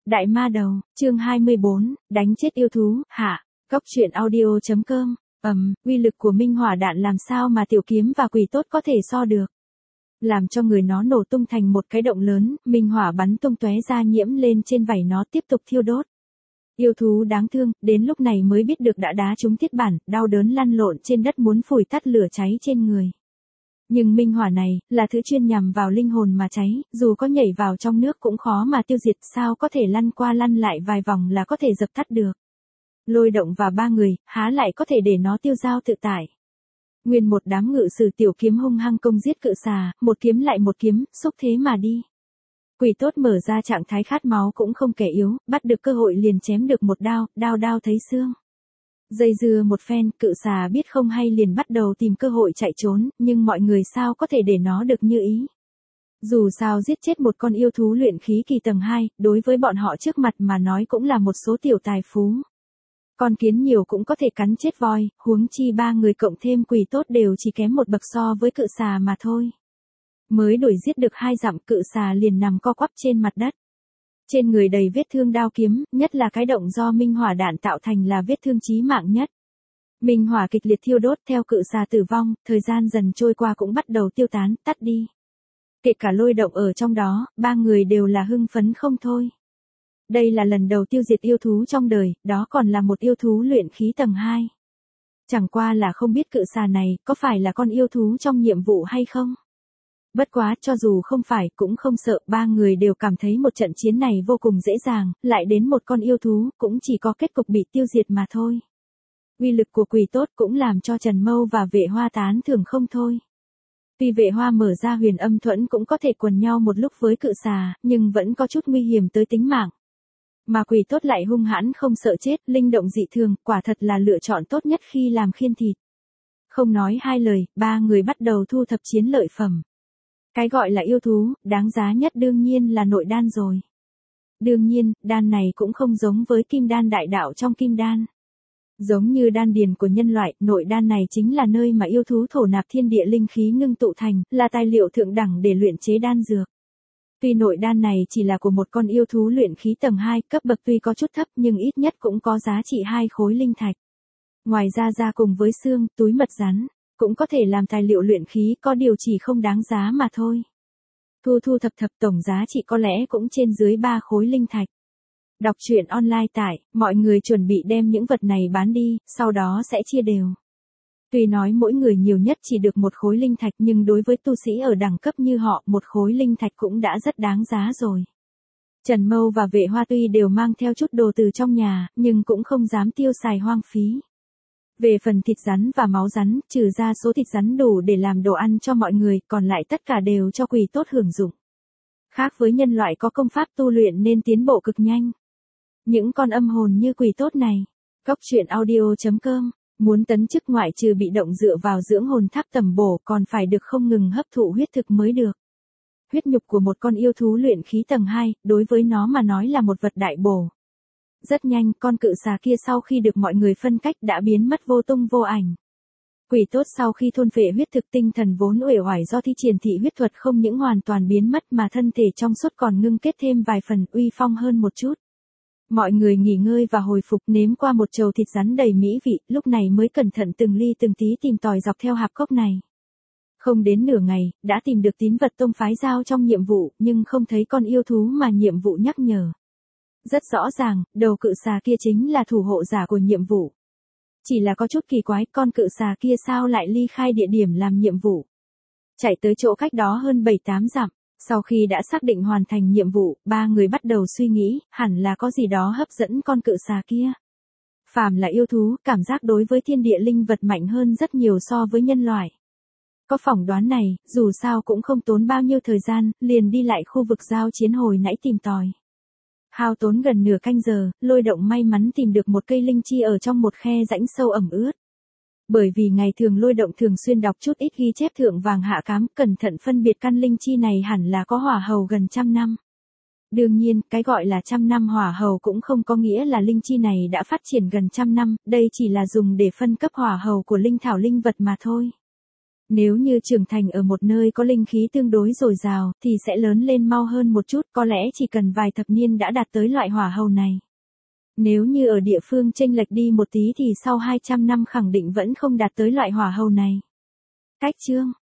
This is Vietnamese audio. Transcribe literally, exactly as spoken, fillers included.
Đại ma đầu, chương hai mươi bốn, đánh chết yêu thú, hạ, góc truyện audio chấm com, ầm, uy lực của minh hỏa đạn làm sao mà tiểu kiếm và quỷ tốt có thể so được. Làm cho người nó nổ tung thành một cái động lớn, minh hỏa bắn tung tóe ra nhiễm lên trên vảy nó tiếp tục thiêu đốt. Yêu thú đáng thương, đến lúc này mới biết được đã đá trúng thiết bản, đau đớn lăn lộn trên đất muốn phủi tắt lửa cháy trên người. Nhưng minh hỏa này, là thứ chuyên nhằm vào linh hồn mà cháy, dù có nhảy vào trong nước cũng khó mà tiêu diệt, sao có thể lăn qua lăn lại vài vòng là có thể dập tắt được. Lôi Động và ba người, há lại có thể để nó tiêu dao tự tại. Nguyên một đám ngự sử tiểu kiếm hung hăng công giết cự xà, một kiếm lại một kiếm, xúc thế mà đi. Quỷ tốt mở ra trạng thái khát máu cũng không kẻ yếu, bắt được cơ hội liền chém được một đao, đao đao thấy xương. Dây dưa một phen, cự xà biết không hay liền bắt đầu tìm cơ hội chạy trốn, nhưng mọi người sao có thể để nó được như ý. Dù sao giết chết một con yêu thú luyện khí kỳ tầng hai, đối với bọn họ trước mặt mà nói cũng là một số tiểu tài phú. Con kiến nhiều cũng có thể cắn chết voi, huống chi ba người cộng thêm quỷ tốt đều chỉ kém một bậc so với cự xà mà thôi. Mới đuổi giết được hai dặm, cự xà liền nằm co quắp trên mặt đất. Trên người đầy vết thương đao kiếm, nhất là cái động do minh hỏa đạn tạo thành là vết thương chí mạng nhất. Minh hỏa kịch liệt thiêu đốt theo cự xà tử vong, thời gian dần trôi qua cũng bắt đầu tiêu tán, tắt đi. Kể cả Lôi Động ở trong đó, ba người đều là hưng phấn không thôi. Đây là lần đầu tiêu diệt yêu thú trong đời, đó còn là một yêu thú luyện khí tầng hai. Chẳng qua là không biết cự xà này có phải là con yêu thú trong nhiệm vụ hay không. Bất quá, cho dù không phải, cũng không sợ, ba người đều cảm thấy một trận chiến này vô cùng dễ dàng, lại đến một con yêu thú, cũng chỉ có kết cục bị tiêu diệt mà thôi. Uy lực của quỷ tốt cũng làm cho Trần Mâu và Vệ Hoa tán thưởng không thôi. Tuy Vệ Hoa mở ra huyền âm thuẫn cũng có thể quần nhau một lúc với cự xà, nhưng vẫn có chút nguy hiểm tới tính mạng. Mà quỷ tốt lại hung hãn không sợ chết, linh động dị thường, quả thật là lựa chọn tốt nhất khi làm khiên thịt. Không nói hai lời, ba người bắt đầu thu thập chiến lợi phẩm. Cái gọi là yêu thú, đáng giá nhất đương nhiên là nội đan rồi. Đương nhiên, đan này cũng không giống với kim đan đại đạo trong kim đan. Giống như đan điền của nhân loại, nội đan này chính là nơi mà yêu thú thổ nạp thiên địa linh khí ngưng tụ thành, là tài liệu thượng đẳng để luyện chế đan dược. Tuy nội đan này chỉ là của một con yêu thú luyện khí tầng hai, cấp bậc tuy có chút thấp nhưng ít nhất cũng có giá trị hai khối linh thạch. Ngoài ra ra cùng với xương, túi mật rắn, cũng có thể làm tài liệu luyện khí, có điều chỉ không đáng giá mà thôi. Thu thu thập thập tổng giá trị có lẽ cũng trên dưới ba khối linh thạch. Đọc truyện online tại, mọi người chuẩn bị đem những vật này bán đi, sau đó sẽ chia đều. Tuy nói mỗi người nhiều nhất chỉ được một khối linh thạch nhưng đối với tu sĩ ở đẳng cấp như họ, một khối linh thạch cũng đã rất đáng giá rồi. Trần Mâu và Vệ Hoa tuy đều mang theo chút đồ từ trong nhà, nhưng cũng không dám tiêu xài hoang phí. Về phần thịt rắn và máu rắn, trừ ra số thịt rắn đủ để làm đồ ăn cho mọi người, còn lại tất cả đều cho quỷ tốt hưởng dụng. Khác với nhân loại có công pháp tu luyện nên tiến bộ cực nhanh. Những con âm hồn như quỷ tốt này, góc truyện audio chấm com, muốn tấn chức ngoại trừ bị động dựa vào dưỡng hồn tháp tầm bổ còn phải được không ngừng hấp thụ huyết thực mới được. Huyết nhục của một con yêu thú luyện khí tầng hai, đối với nó mà nói là một vật đại bổ. Rất nhanh, con cự xà kia sau khi được mọi người phân cách đã biến mất vô tung vô ảnh. Quỷ tốt sau khi thôn phệ huyết thực, tinh thần vốn uể oải do thi triển thị huyết thuật không những hoàn toàn biến mất mà thân thể trong suốt còn ngưng kết thêm vài phần, uy phong hơn một chút. Mọi người nghỉ ngơi và hồi phục, nếm qua một chầu thịt rắn đầy mỹ vị, lúc này mới cẩn thận từng ly từng tí tìm tòi dọc theo hạp cốc này. Không đến nửa ngày, đã tìm được tín vật tông phái giao trong nhiệm vụ, nhưng không thấy con yêu thú mà nhiệm vụ nhắc nhở. Rất rõ ràng, đầu cự xà kia chính là thủ hộ giả của nhiệm vụ. Chỉ là có chút kỳ quái, con cự xà kia sao lại ly khai địa điểm làm nhiệm vụ. Chạy tới chỗ cách đó hơn bảy tám dặm, sau khi đã xác định hoàn thành nhiệm vụ, ba người bắt đầu suy nghĩ, hẳn là có gì đó hấp dẫn con cự xà kia. Phàm là yêu thú, cảm giác đối với thiên địa linh vật mạnh hơn rất nhiều so với nhân loại. Có phỏng đoán này, dù sao cũng không tốn bao nhiêu thời gian, liền đi lại khu vực giao chiến hồi nãy tìm tòi. Hao tốn gần nửa canh giờ, Lôi Động may mắn tìm được một cây linh chi ở trong một khe rãnh sâu ẩm ướt. Bởi vì ngày thường Lôi Động thường xuyên đọc chút ít ghi chép thượng vàng hạ cám, cẩn thận phân biệt căn linh chi này hẳn là có hỏa hầu gần trăm năm. Đương nhiên, cái gọi là trăm năm hỏa hầu cũng không có nghĩa là linh chi này đã phát triển gần trăm năm, đây chỉ là dùng để phân cấp hỏa hầu của linh thảo linh vật mà thôi. Nếu như trưởng thành ở một nơi có linh khí tương đối dồi dào, thì sẽ lớn lên mau hơn một chút, có lẽ chỉ cần vài thập niên đã đạt tới loại hỏa hầu này. Nếu như ở địa phương chênh lệch đi một tí thì sau hai trăm năm khẳng định vẫn không đạt tới loại hỏa hầu này. Cách chương